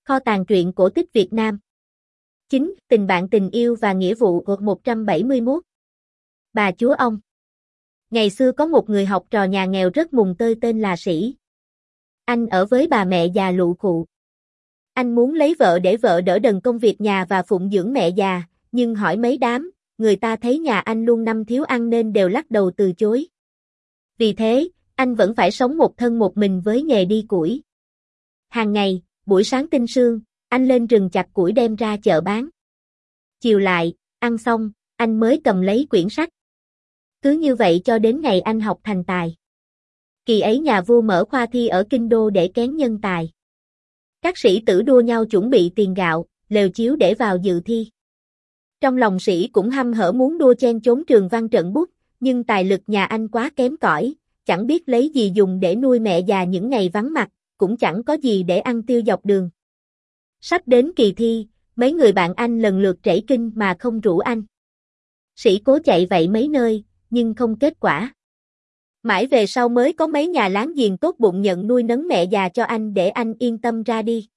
Kho tàng truyện cổ tích Việt Nam. 9. Tình bạn tình yêu và nghĩa vụ. 171. Bà chúa ong. Ngày xưa có một người học trò nhà nghèo rất mùng tơi tên là Sĩ. Anh ở với bà mẹ già lụ khụ. Anh muốn lấy vợ để vợ đỡ đần công việc nhà và phụng dưỡng mẹ già, nhưng hỏi mấy đám, người ta thấy nhà anh luôn năm thiếu ăn nên đều lắc đầu từ chối. Vì thế, anh vẫn phải sống một thân một mình với nghề đi củi. Hàng ngày, buổi sáng tinh sương, anh lên rừng chặt củi đem ra chợ bán. Chiều lại, ăn xong, anh mới cầm lấy quyển sách. Cứ như vậy cho đến ngày anh học thành tài. Kỳ ấy nhà vua mở khoa thi ở kinh đô để kén nhân tài. Các sĩ tử đua nhau chuẩn bị tiền gạo, lều chiếu để vào dự thi. Trong lòng Sĩ cũng hăm hở muốn đua chen chốn trường văn trận bút, nhưng tài lực nhà anh quá kém cỏi, chẳng biết lấy gì dùng để nuôi mẹ già những ngày vắng mặt, cũng chẳng có gì để ăn tiêu dọc đường. Sắp đến kỳ thi, mấy người bạn anh lần lượt trảy kinh mà không rủ anh. Sĩ cố chạy vậy mấy nơi, nhưng không kết quả. Mãi về sau mới có mấy nhà láng giềng tốt bụng nhận nuôi nấng mẹ già cho anh để anh yên tâm ra đi.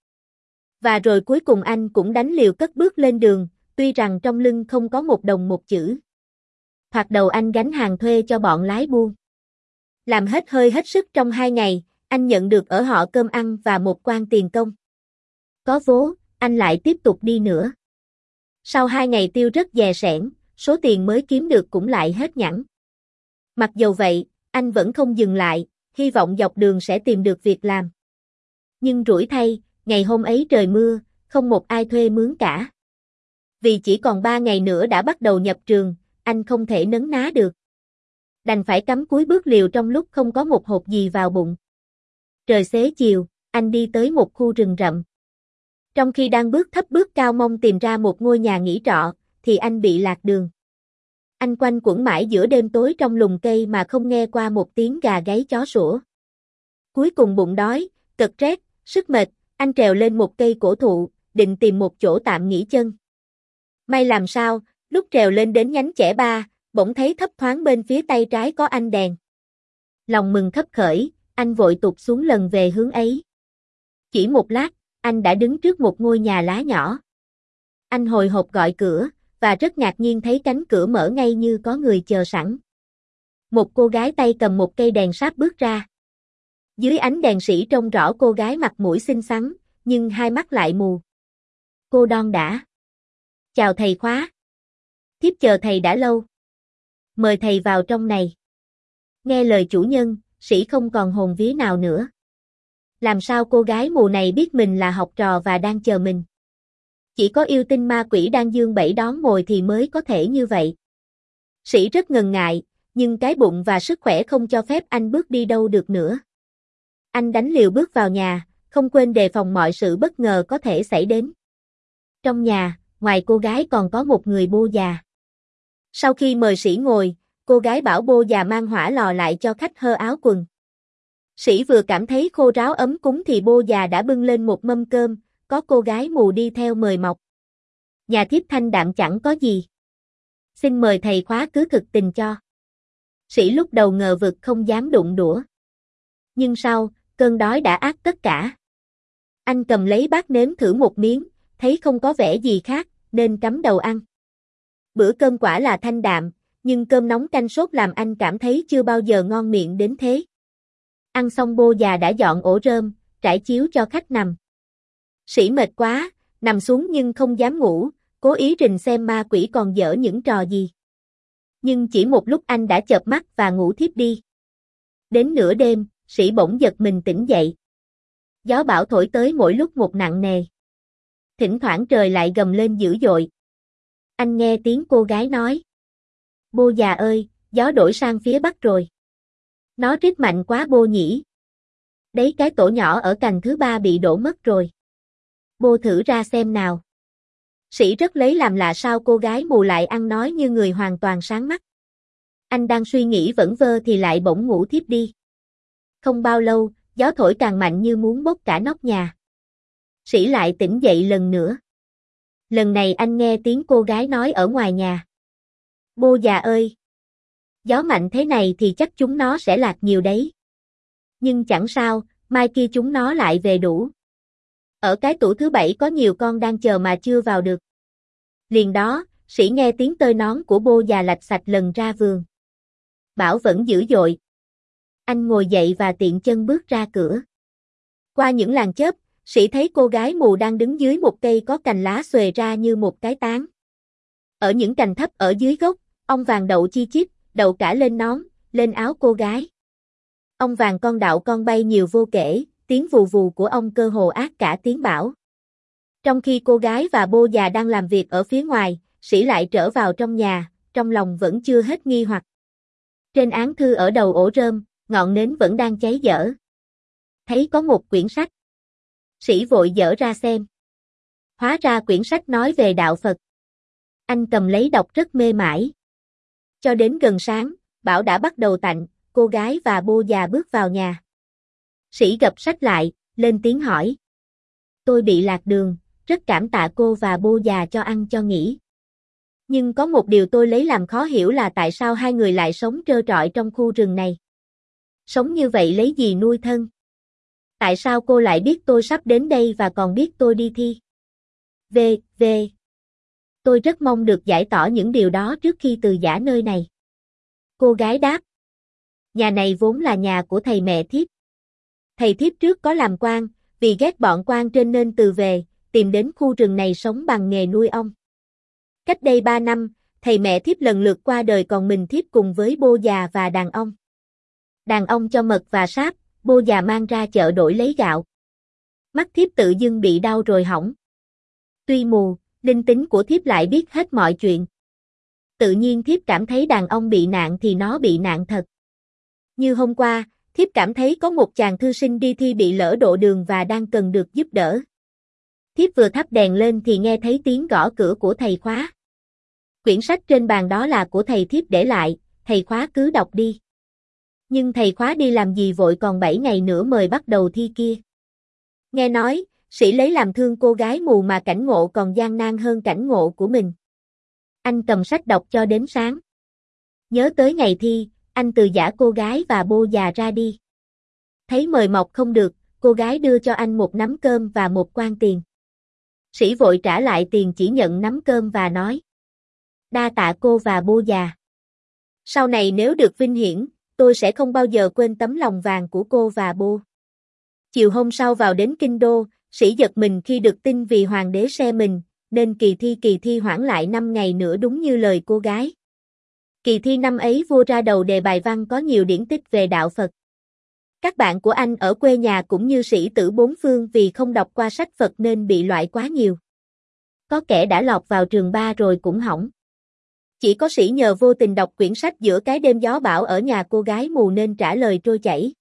Và rồi cuối cùng anh cũng đánh liều cất bước lên đường, tuy rằng trong lưng không có một đồng một chữ. Thoạt đầu anh gánh hàng thuê cho bọn lái buôn. Làm hết hơi hết sức trong 2 ngày, anh nhận được ở họ cơm ăn và một quan tiền công. Có vố, anh lại tiếp tục đi nữa. Sau 2 ngày tiêu rất dè sẻn, số tiền mới kiếm được cũng lại hết nhẵn. Mặc dầu vậy, anh vẫn không dừng lại, hy vọng dọc đường sẽ tìm được việc làm. Nhưng rủi thay, ngày hôm ấy trời mưa, không một ai thuê mướn cả. Vì chỉ còn 3 ngày nữa đã bắt đầu nhập trường, anh không thể nấn ná được. Đành phải cắm cúi bước liều trong lúc không có một hột gì vào bụng. Trời xế chiều, anh đi tới một khu rừng rậm. Trong khi đang bước thấp bước cao mong tìm ra một ngôi nhà nghỉ trọ, thì anh bị lạc đường. Anh quanh quẩn mãi giữa đêm tối trong lùm cây mà không nghe qua một tiếng gà gáy chó sủa. Cuối cùng bụng đói, cực rét, sức mệt, anh trèo lên một cây cổ thụ, định tìm một chỗ tạm nghỉ chân. May làm sao, lúc trèo lên đến nhánh chẻ ba, bỗng thấy thấp thoáng bên phía tay trái có ánh đèn. Lòng mừng khấp khởi, anh vội tụt xuống lần về hướng ấy. Chỉ một lát, anh đã đứng trước một ngôi nhà lá nhỏ. Anh hồi hộp gọi cửa, và rất ngạc nhiên thấy cánh cửa mở ngay như có người chờ sẵn. Một cô gái tay cầm một cây đèn sáp bước ra. Dưới ánh đèn Sĩ trông rõ cô gái mặt mũi xinh xắn, nhưng hai mắt lại mù. Cô đon đả. Chào thầy khóa. Thiếp chờ thầy đã lâu. Mời thầy vào trong này. Nghe lời chủ nhân, Sĩ không còn hồn vía nào nữa. Làm sao cô gái mù này biết mình là học trò và đang chờ mình? Chỉ có yêu tinh ma quỷ đang giương bẫy đón mồi thì mới có thể như vậy. Sĩ rất ngần ngại, nhưng cái bụng và sức khỏe không cho phép anh bước đi đâu được nữa. Anh đánh liều bước vào nhà, không quên đề phòng mọi sự bất ngờ có thể xảy đến. Trong nhà, ngoài cô gái còn có một người bô già. Sau khi mời Sĩ ngồi, cô gái bảo bô già mang hỏa lò lại cho khách hơ áo quần. Sĩ vừa cảm thấy khô ráo ấm cúng thì bô già đã bưng lên một mâm cơm, có cô gái mù đi theo mời mọc. Nhà thiếp thanh đạm chẳng có gì. Xin mời thầy khóa cứ thực tình cho. Sĩ lúc đầu ngờ vực không dám đụng đũa. Nhưng sau, cơn đói đã át tất cả. Anh cầm lấy bát nếm thử một miếng, thấy không có vẻ gì khác, nên cắm đầu ăn. Bữa cơm quả là thanh đạm, nhưng cơm nóng canh sốt làm anh cảm thấy chưa bao giờ ngon miệng đến thế. Ăn xong bô già đã dọn ổ rơm, trải chiếu cho khách nằm. Sĩ mệt quá, nằm xuống nhưng không dám ngủ, cố ý rình xem ma quỷ còn giở những trò gì. Nhưng chỉ một lúc anh đã chợp mắt và ngủ thiếp đi. Đến nửa đêm, Sĩ bỗng giật mình tỉnh dậy. Gió bão thổi tới mỗi lúc một nặng nề. Thỉnh thoảng trời lại gầm lên dữ dội. Anh nghe tiếng cô gái nói. Bô già ơi, gió đổi sang phía bắc rồi. Nó rít mạnh quá bô nhỉ. Đấy cái tổ nhỏ ở cành thứ 3 bị đổ mất rồi. Bô thử ra xem nào. Sĩ rất lấy làm lạ sao cô gái mù lại ăn nói như người hoàn toàn sáng mắt. Anh đang suy nghĩ vẩn vơ thì lại bỗng ngủ thiếp đi. Không bao lâu, gió thổi càng mạnh như muốn bốc cả nóc nhà. Sĩ lại tỉnh dậy lần nữa. Lần này anh nghe tiếng cô gái nói ở ngoài nhà. Bô già ơi! Gió mạnh thế này thì chắc chúng nó sẽ lạc nhiều đấy. Nhưng chẳng sao, mai kia chúng nó lại về đủ. Ở cái tủ thứ 7 có nhiều con đang chờ mà chưa vào được. Liền đó, sĩ nghe tiếng tơi nón của bô già lạch sạch lần ra vườn. Bão vẫn dữ dội. Anh ngồi dậy và tiện chân bước ra cửa. Qua những làn chớp, sĩ thấy cô gái mù đang đứng dưới một cây có cành lá xòe ra như một cái tán. Ở những cành thấp ở dưới gốc, ong vàng đậu chi chít, đậu cả lên nón, lên áo cô gái. Ong vàng con đạo con bay nhiều vô kể, tiếng vù vù của ong cơ hồ át cả tiếng bão. Trong khi cô gái và bô già đang làm việc ở phía ngoài, sĩ lại trở vào trong nhà, trong lòng vẫn chưa hết nghi hoặc. Trên án thư ở đầu ổ rơm, ngọn nến vẫn đang cháy dở. Thấy có một quyển sách. Sĩ vội dở ra xem. Hóa ra quyển sách nói về đạo Phật. Anh cầm lấy đọc rất mê mải. Cho đến gần sáng, bão đã bắt đầu tạnh, cô gái và bô già bước vào nhà. Sĩ gập sách lại, lên tiếng hỏi. Tôi bị lạc đường, rất cảm tạ cô và bô già cho ăn cho nghỉ. Nhưng có một điều tôi lấy làm khó hiểu là tại sao hai người lại sống trơ trọi trong khu rừng này. Sống như vậy lấy gì nuôi thân? Tại sao cô lại biết tôi sắp đến đây và còn biết tôi đi thi? V. Tôi rất mong được giải tỏa những điều đó trước khi từ giã nơi này. Cô gái đáp. Nhà này vốn là nhà của thầy mẹ thiếp. Thầy thiếp trước có làm quan, vì ghét bọn quan trên nên từ về, tìm đến khu rừng này sống bằng nghề nuôi ong. Cách đây 3 năm, thầy mẹ thiếp lần lượt qua đời còn mình thiếp cùng với bô già và đàn ong. Đàn ong cho mật và sáp, bô già mang ra chợ đổi lấy gạo. Mắt thiếp tự dưng bị đau rồi hỏng. Tuy mù, linh tính của thiếp lại biết hết mọi chuyện. Tự nhiên thiếp cảm thấy đàn ong bị nạn thì nó bị nạn thật. Như hôm qua, thiếp cảm thấy có một chàng thư sinh đi thi bị lỡ độ đường và đang cần được giúp đỡ. Thiếp vừa thắp đèn lên thì nghe thấy tiếng gõ cửa của thầy khóa. Quyển sách trên bàn đó là của thầy thiếp để lại, thầy khóa cứ đọc đi. Nhưng thầy khóa đi làm gì vội còn 7 ngày nữa mời bắt đầu thi kia. Nghe nói, sĩ lấy làm thương cô gái mù mà cảnh ngộ còn gian nan hơn cảnh ngộ của mình. Anh cầm sách đọc cho đến sáng. Nhớ tới ngày thi, anh từ giã cô gái và bô già ra đi. Thấy mời mọc không được, cô gái đưa cho anh một nắm cơm và một quan tiền. Sĩ vội trả lại tiền chỉ nhận nắm cơm và nói. Đa tạ cô và bô già. Sau này nếu được vinh hiển, tôi sẽ không bao giờ quên tấm lòng vàng của cô và bô. Chiều hôm sau vào đến Kinh Đô, sĩ giật mình khi được tin vì hoàng đế se mình, nên kỳ thi hoãn lại 5 ngày nữa đúng như lời cô gái. Kỳ thi năm ấy vua ra đầu đề bài văn có nhiều điển tích về đạo Phật. Các bạn của anh ở quê nhà cũng như sĩ tử bốn phương vì không đọc qua sách Phật nên bị loại quá nhiều. Có kẻ đã lọt vào trường 3 rồi cũng hỏng. Chỉ có sĩ nhờ vô tình đọc quyển sách giữa cái đêm gió bão ở nhà cô gái mù nên trả lời trôi chảy.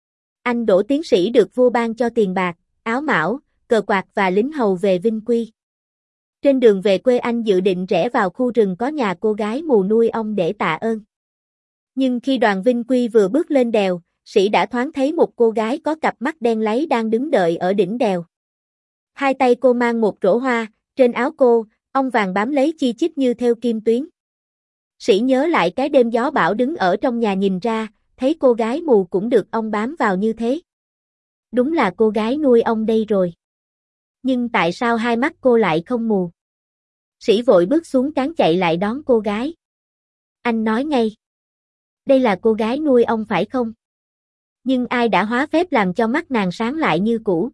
Anh đỗ tiến sĩ được vua ban cho tiền bạc, áo mão, cờ quạt và lính hầu về Vinh Quy. Trên đường về quê anh dự định rẽ vào khu rừng có nhà cô gái mù nuôi ong để tạ ơn. Nhưng khi đoàn Vinh Quy vừa bước lên đèo, sĩ đã thoáng thấy một cô gái có cặp mắt đen láy đang đứng đợi ở đỉnh đèo. Hai tay cô mang một rổ hoa, trên áo cô, ong vàng bám lấy chi chít như thêu kim tuyến. Sĩ nhớ lại cái đêm gió bão đứng ở trong nhà nhìn ra, thấy cô gái mù cũng được ong bám vào như thế. Đúng là cô gái nuôi ong đây rồi. Nhưng tại sao hai mắt cô lại không mù? Sĩ vội bước xuống cáng chạy lại đón cô gái. Anh nói ngay. Đây là cô gái nuôi ong phải không? Nhưng ai đã hóa phép làm cho mắt nàng sáng lại như cũ?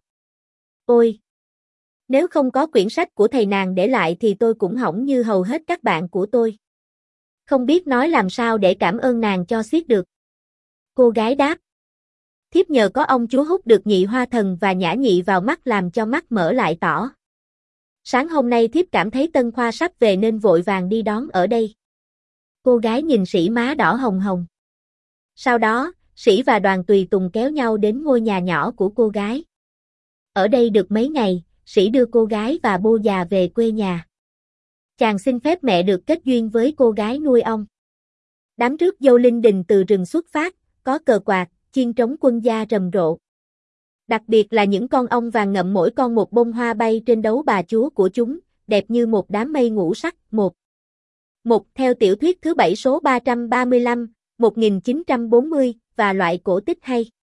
Ôi! Nếu không có quyển sách của thầy nàng để lại thì tôi cũng hỏng như hầu hết các bạn của tôi. Không biết nói làm sao để cảm ơn nàng cho xiết được. Cô gái đáp. Thiếp nhờ có ông chúa hút được nhị hoa thần và nhã nhị vào mắt làm cho mắt mở lại tỏ. Sáng hôm nay thiếp cảm thấy Tân Khoa sắp về nên vội vàng đi đón ở đây. Cô gái nhìn sĩ má đỏ hồng hồng. Sau đó, sĩ và đoàn tùy tùng kéo nhau đến ngôi nhà nhỏ của cô gái. Ở đây được mấy ngày, sĩ đưa cô gái và bô già về quê nhà. Chàng xin phép mẹ được kết duyên với cô gái nuôi ong. Đám rước dâu linh đình từ rừng xuất phát, có cờ quạt, chiên trống quân gia rầm rộ. Đặc biệt là những con ong vàng ngậm mỗi con một bông hoa bay trên đấu bà chúa của chúng, đẹp như một đám mây ngũ sắc. Một theo tiểu thuyết thứ 7 số 335, 1940, và loại cổ tích hay.